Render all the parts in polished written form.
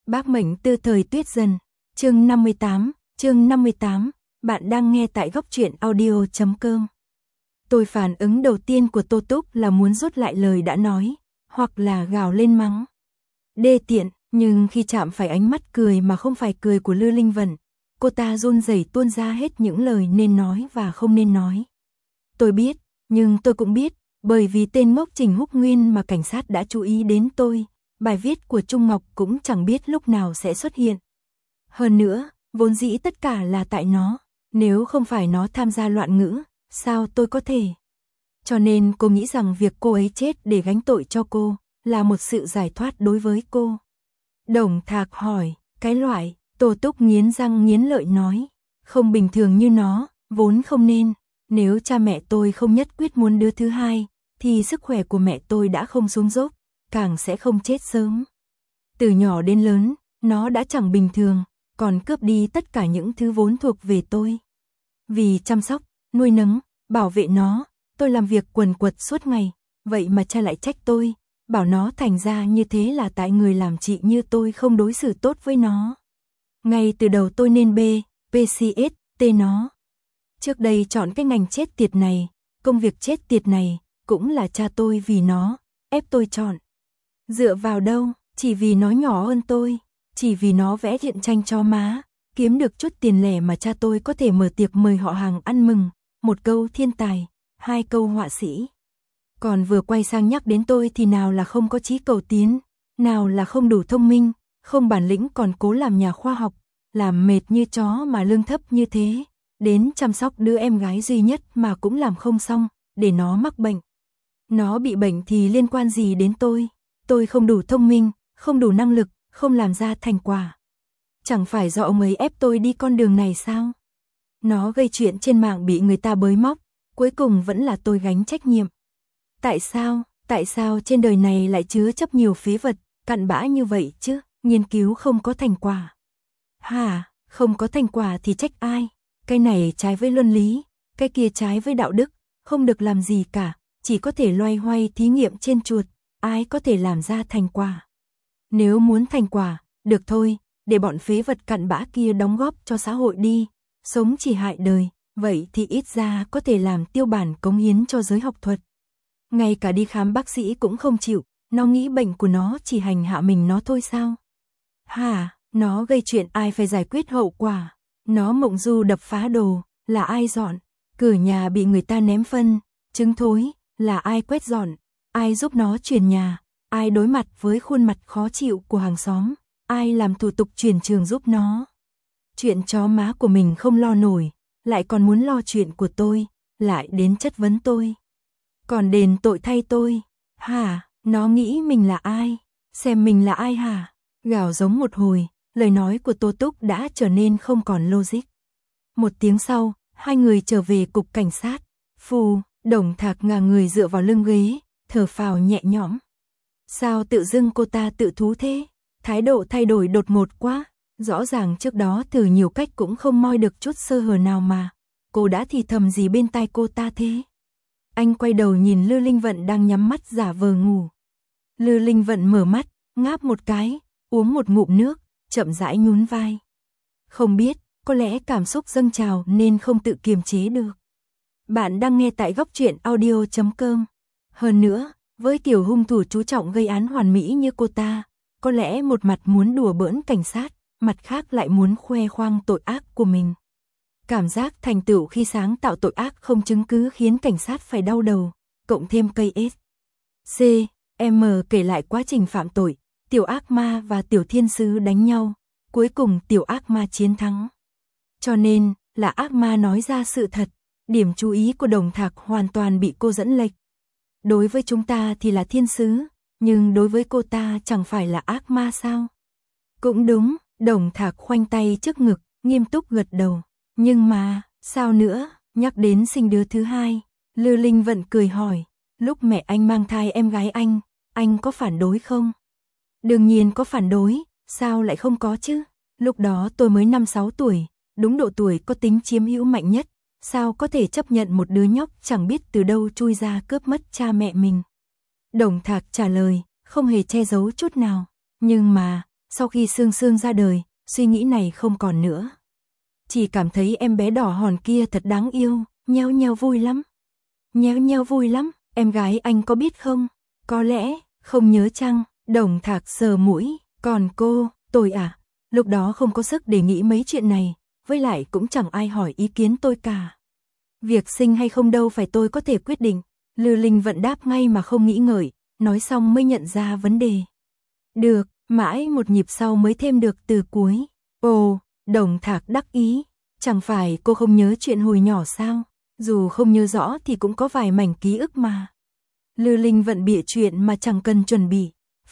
Bác mệnh từ thời Tuyết Dần, chương 58, bạn đang nghe tại góc truyện audio.com. Tôi phản ứng đầu tiên của Tô Túc là muốn rút lại lời đã nói, hoặc là gào lên mắng. Đê tiện, nhưng khi chạm phải ánh mắt cười mà không phải cười của Lư Linh Vận, cô ta run rẩy tuôn ra hết những lời nên nói và không nên nói. Tôi biết, nhưng tôi cũng biết, bởi vì tên ngốc Trình Húc Nguyên mà cảnh sát đã chú ý đến tôi, bài viết của Trung Ngọc cũng chẳng biết lúc nào sẽ xuất hiện. Hơn nữa, vốn dĩ tất cả là tại nó, nếu không phải nó tham gia loạn ngữ, sao tôi có thể? Cho nên cô nghĩ rằng việc cô ấy chết để gánh tội cho cô, là một sự giải thoát đối với cô. Đồng Thạc hỏi, cái loại, Tô Túc nghiến răng nghiến lợi nói, không bình thường như nó, vốn không nên, nếu cha mẹ tôi không nhất quyết muốn đứa thứ hai, thì sức khỏe của mẹ tôi đã không xuống dốc, càng sẽ không chết sớm. Từ nhỏ đến lớn, nó đã chẳng bình thường, còn cướp đi tất cả những thứ vốn thuộc về tôi. Vì chăm sóc, nuôi nấng, bảo vệ nó, tôi làm việc quần quật suốt ngày, vậy mà cha lại trách tôi, bảo nó thành ra như thế là tại người làm chị như tôi không đối xử tốt với nó. Ngay từ đầu tôi nên PCS, nó. Trước đây chọn cái ngành chết tiệt này, công việc chết tiệt này, cũng là cha tôi vì nó, ép tôi chọn. Dựa vào đâu, chỉ vì nó nhỏ hơn tôi, chỉ vì nó vẽ truyện tranh cho má, kiếm được chút tiền lẻ mà cha tôi có thể mở tiệc mời họ hàng ăn mừng, một câu thiên tài, hai câu họa sĩ. Còn vừa quay sang nhắc đến tôi thì nào là không có chí cầu tiến, nào là không đủ thông minh, không bản lĩnh còn cố làm nhà khoa học, làm mệt như chó mà lương thấp như thế, đến chăm sóc đứa em gái duy nhất mà cũng làm không xong, để nó mắc bệnh. Nó bị bệnh thì liên quan gì đến tôi không đủ thông minh, không đủ năng lực, không làm ra thành quả. Chẳng phải do ông ấy ép tôi đi con đường này sao? Nó gây chuyện trên mạng bị người ta bới móc, cuối cùng vẫn là tôi gánh trách nhiệm. Tại sao trên đời này lại chứa chấp nhiều phế vật, cặn bã như vậy chứ, nghiên cứu không có thành quả. Hả, không có thành quả thì trách ai? Cái này trái với luân lý, cái kia trái với đạo đức, không được làm gì cả, chỉ có thể loay hoay thí nghiệm trên chuột, ai có thể làm ra thành quả. Nếu muốn thành quả, được thôi, để bọn phế vật cặn bã kia đóng góp cho xã hội đi, sống chỉ hại đời, vậy thì ít ra có thể làm tiêu bản cống hiến cho giới học thuật. Ngay cả đi khám bác sĩ cũng không chịu, nó nghĩ bệnh của nó chỉ hành hạ mình nó thôi sao? Hả, nó gây chuyện ai phải giải quyết hậu quả, nó mộng du đập phá đồ, là ai dọn, cửa nhà bị người ta ném phân, trứng thối, là ai quét dọn, ai giúp nó chuyển nhà, ai đối mặt với khuôn mặt khó chịu của hàng xóm, ai làm thủ tục chuyển trường giúp nó. Chuyện chó má của mình không lo nổi, lại còn muốn lo chuyện của tôi, lại đến chất vấn tôi. Còn đền tội thay tôi, hả, nó nghĩ mình là ai, xem mình là ai hả, gào giống một hồi, lời nói của Tô Túc đã trở nên không còn logic. Một tiếng sau, hai người trở về cục cảnh sát, Đồng Thạc ngả người dựa vào lưng ghế, thở phào nhẹ nhõm. Sao tự dưng cô ta tự thú thế, thái độ thay đổi đột ngột quá, rõ ràng trước đó thử nhiều cách cũng không moi được chút sơ hở nào mà, cô đã thì thầm gì bên tai cô ta thế? Anh quay đầu nhìn Lư Linh Vận đang nhắm mắt giả vờ ngủ. Lư Linh Vận mở mắt, ngáp một cái, uống một ngụm nước, chậm rãi nhún vai. Không biết, có lẽ cảm xúc dâng trào nên không tự kiềm chế được. Bạn đang nghe tại góc truyện audio.com. Hơn nữa, với kiểu hung thủ chú trọng gây án hoàn mỹ như cô ta, có lẽ một mặt muốn đùa bỡn cảnh sát, mặt khác lại muốn khoe khoang tội ác của mình. Cảm giác thành tựu khi sáng tạo tội ác không chứng cứ khiến cảnh sát phải đau đầu, cộng thêm cây M kể lại quá trình phạm tội, tiểu ác ma và tiểu thiên sứ đánh nhau, cuối cùng tiểu ác ma chiến thắng. Cho nên, là ác ma nói ra sự thật, điểm chú ý của Đồng Thạc hoàn toàn bị cô dẫn lệch. Đối với chúng ta thì là thiên sứ, nhưng đối với cô ta chẳng phải là ác ma sao? Cũng đúng, Đồng Thạc khoanh tay trước ngực, nghiêm túc gật đầu. Nhưng mà, sao nữa, nhắc đến sinh đứa thứ hai, Lư Linh Vận cười hỏi, lúc mẹ anh mang thai em gái anh có phản đối không? Đương nhiên có phản đối, sao lại không có chứ? Lúc đó tôi mới 5-6 tuổi, đúng độ tuổi có tính chiếm hữu mạnh nhất, sao có thể chấp nhận một đứa nhóc chẳng biết từ đâu chui ra cướp mất cha mẹ mình? Đồng Thạc trả lời, không hề che giấu chút nào, nhưng mà, Sau khi Sương Sương ra đời, suy nghĩ này không còn nữa. Chỉ cảm thấy em bé đỏ hòn kia thật đáng yêu, nheo nheo vui lắm. Nheo nheo vui lắm, em gái anh có biết không? Có lẽ, không nhớ chăng? Đồng Thạc sờ mũi, còn cô, tôi à? Lúc đó không có sức để nghĩ mấy chuyện này, với lại cũng chẳng ai hỏi ý kiến tôi cả. Việc sinh hay không đâu phải tôi có thể quyết định. Lư Linh Vận đáp ngay mà không nghĩ ngợi, nói xong mới nhận ra vấn đề. Được, mãi một nhịp sau mới thêm được từ cuối. Ồ, Đồng Thạc đắc ý, chẳng phải cô không nhớ chuyện hồi nhỏ sao? Dù không nhớ rõ thì cũng có vài mảnh ký ức mà. Lư Linh Vận bịa chuyện mà chẳng cần chuẩn bị.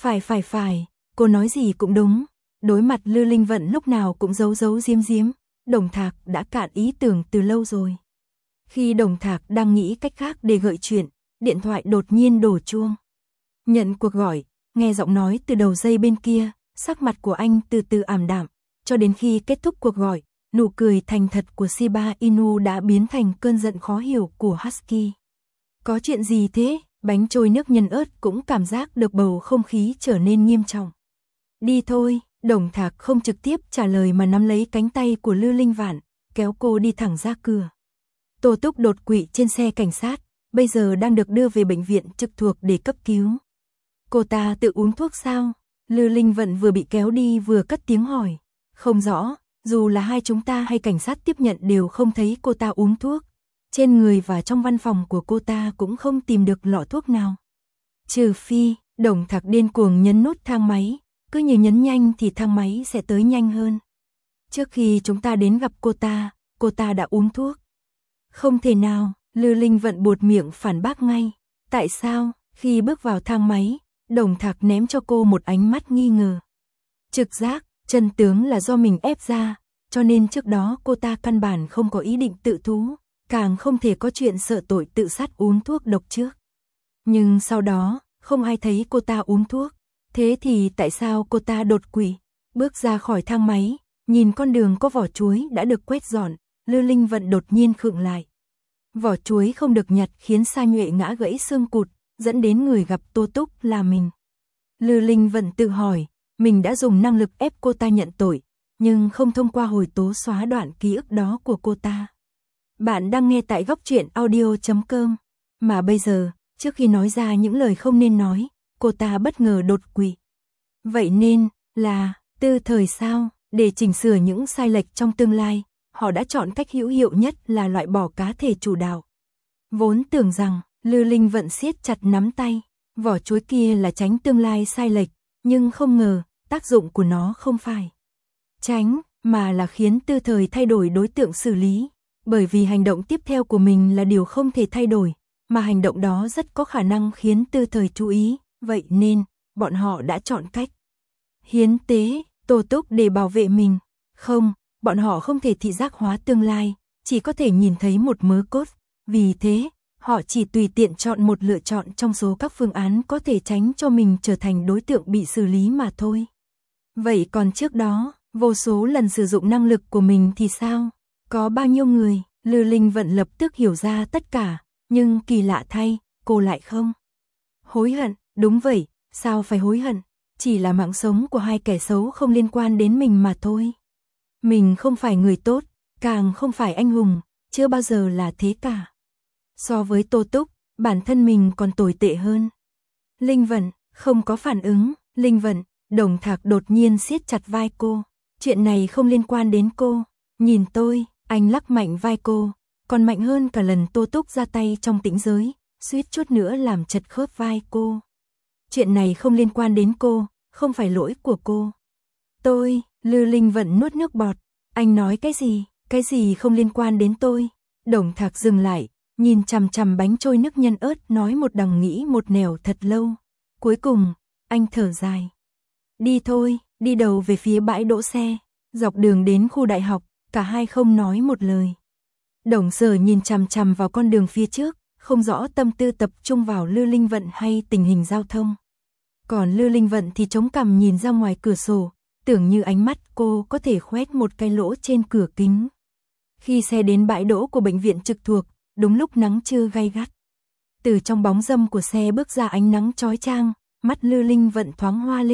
Phải, cô nói gì cũng đúng. Đối mặt Lư Linh Vận lúc nào cũng giấu giấu giếm giếm, Đồng Thạc đã cạn ý tưởng từ lâu rồi. Khi Đồng Thạc đang nghĩ cách khác để gợi chuyện, điện thoại đột nhiên đổ chuông. Nhận cuộc gọi, nghe giọng nói từ đầu dây bên kia, sắc mặt của anh từ từ ảm đạm, cho đến khi kết thúc cuộc gọi, nụ cười thành thật của Shiba Inu đã biến thành cơn giận khó hiểu của Husky. Có chuyện gì thế? Bánh trôi nước nhân ớt cũng cảm giác được bầu không khí trở nên nghiêm trọng. Đi thôi, Đồng Thạc không trực tiếp trả lời mà nắm lấy cánh tay của Lư Linh Vạn, kéo cô đi thẳng ra cửa. Tô Túc đột quỵ trên xe cảnh sát, bây giờ đang được đưa về bệnh viện trực thuộc để cấp cứu. Cô ta tự uống thuốc sao? Lư Linh Vận vừa bị kéo đi vừa cất tiếng hỏi. Không rõ, dù là hai chúng ta hay cảnh sát tiếp nhận đều không thấy cô ta uống thuốc. Trên người và trong văn phòng của cô ta cũng không tìm được lọ thuốc nào. Trừ phi, Đồng Thạc điên cuồng nhấn nút thang máy, cứ như nhấn nhanh thì thang máy sẽ tới nhanh hơn. Trước khi chúng ta đến gặp cô ta đã uống thuốc. Không thể nào, Lư Linh Vận buột miệng phản bác ngay. Tại sao? Khi bước vào thang máy, Đồng Thạc ném cho cô một ánh mắt nghi ngờ. Trực giác, chân tướng là do mình ép ra, cho nên trước đó cô ta căn bản không có ý định tự thú, càng không thể có chuyện sợ tội tự sát uống thuốc độc trước. Nhưng sau đó, không ai thấy cô ta uống thuốc. Thế thì tại sao cô ta đột quỵ? Bước ra khỏi thang máy, nhìn con đường có vỏ chuối đã được quét dọn, Lư Linh Vận đột nhiên khựng lại. Vỏ chuối không được nhặt khiến Sa Nhuệ ngã gãy xương cụt, dẫn đến người gặp Tô Túc là mình. Lư Linh Vận tự hỏi, mình đã dùng năng lực ép cô ta nhận tội, nhưng không thông qua hồi tố xóa đoạn ký ức đó của cô ta. Bạn đang nghe tại góc truyện audio.com. Mà bây giờ, trước khi nói ra những lời không nên nói, cô ta bất ngờ đột quỵ. Vậy nên, là, tư thời sao, để chỉnh sửa những sai lệch trong tương lai, họ đã chọn cách hữu hiệu nhất là loại bỏ cá thể chủ đạo. Vốn tưởng rằng, Lư Linh Vận siết chặt nắm tay, vỏ chuối kia là tránh tương lai sai lệch, nhưng không ngờ, tác dụng của nó không phải tránh, mà là khiến tư thời thay đổi đối tượng xử lý. Bởi vì hành động tiếp theo của mình là điều không thể thay đổi, mà hành động đó rất có khả năng khiến tư thời chú ý, vậy nên, bọn họ đã chọn cách hiến tế, Tô Túc để bảo vệ mình. Không, bọn họ không thể thị giác hóa tương lai, chỉ có thể nhìn thấy một mớ cốt, vì thế, họ chỉ tùy tiện chọn một lựa chọn trong số các phương án có thể tránh cho mình trở thành đối tượng bị xử lý mà thôi. Vậy còn trước đó, vô số lần sử dụng năng lực của mình thì sao? Có bao nhiêu người? Lư Linh Vận lập tức hiểu ra tất cả, nhưng kỳ lạ thay, cô lại không hối hận. Đúng vậy, sao phải hối hận? Chỉ là mạng sống của hai kẻ xấu không liên quan đến mình mà thôi. Mình không phải người tốt, càng không phải anh hùng, chưa bao giờ là thế cả. So với Tô Túc, bản thân mình còn tồi tệ hơn. Linh Vận, không có phản ứng. Linh Vận, Đồng Thạc đột nhiên siết chặt vai cô. Chuyện này không liên quan đến cô. Nhìn tôi, anh lắc mạnh vai cô, còn mạnh hơn cả lần Tô Túc ra tay trong tĩnh giới, suýt chút nữa làm chật khớp vai cô. Chuyện này không liên quan đến cô, không phải lỗi của cô. Tôi, Lư Linh Vận nuốt nước bọt. Anh nói cái gì không liên quan đến tôi? Đồng Thạc dừng lại, nhìn chằm chằm bánh trôi nước nhân ớt nói một đằng nghĩ một nẻo thật lâu. Cuối cùng, anh thở dài. Đi thôi, đi đầu về phía bãi đỗ xe. Dọc đường đến khu đại học, cả hai không nói một lời. Đồng Sở nhìn chằm chằm vào con đường phía trước, không rõ tâm tư tập trung vào Lư Linh Vận hay tình hình giao thông. Còn Lư Linh Vận thì chống cằm nhìn ra ngoài cửa sổ, tưởng như ánh mắt cô có thể khoét một cái lỗ trên cửa kính. Khi xe đến bãi đỗ của bệnh viện trực thuộc, đúng lúc nắng trưa gay gắt. Từ trong bóng râm của xe bước ra ánh nắng chói chang, mắt Lư Linh Vận thoáng hoa lên,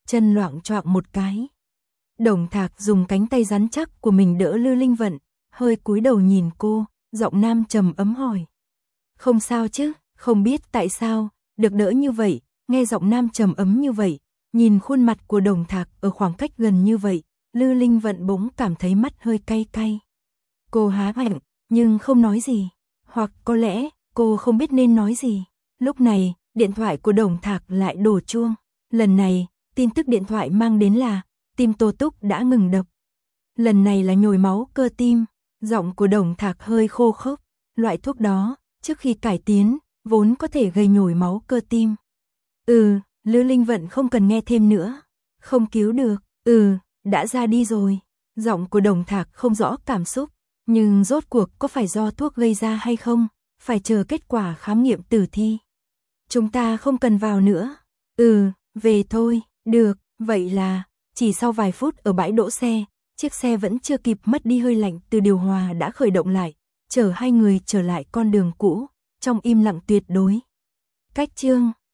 chân loạng choạng một cái. Đồng Thạc dùng cánh tay rắn chắc của mình đỡ Lư Linh Vận, hơi cúi đầu nhìn cô, giọng nam trầm ấm hỏi. Không sao chứ? Không biết tại sao, được đỡ như vậy, nghe giọng nam trầm ấm như vậy, nhìn khuôn mặt của Đồng Thạc ở khoảng cách gần như vậy, Lư Linh Vận bỗng cảm thấy mắt hơi cay cay. Cô há miệng, nhưng không nói gì, hoặc có lẽ cô không biết nên nói gì. Lúc này, điện thoại của Đồng Thạc lại đổ chuông. Lần này, tin tức điện thoại mang đến là tim Tô Túc đã ngừng đập. Lần này là nhồi máu cơ tim. Giọng của Đồng Thạc hơi khô khốc. Loại thuốc đó, trước khi cải tiến, vốn có thể gây nhồi máu cơ tim. Lư Linh Vận không cần nghe thêm nữa. Không cứu được. Đã ra đi rồi. Giọng của Đồng Thạc không rõ cảm xúc. Nhưng rốt cuộc có phải do thuốc gây ra hay không? Phải chờ kết quả khám nghiệm tử thi. Chúng ta không cần vào nữa. Về thôi. Được, vậy là, chỉ sau vài phút ở bãi đỗ xe, chiếc xe vẫn chưa kịp mất đi hơi lạnh từ điều hòa đã khởi động lại, chở hai người trở lại con đường cũ, trong im lặng tuyệt đối. Cách chương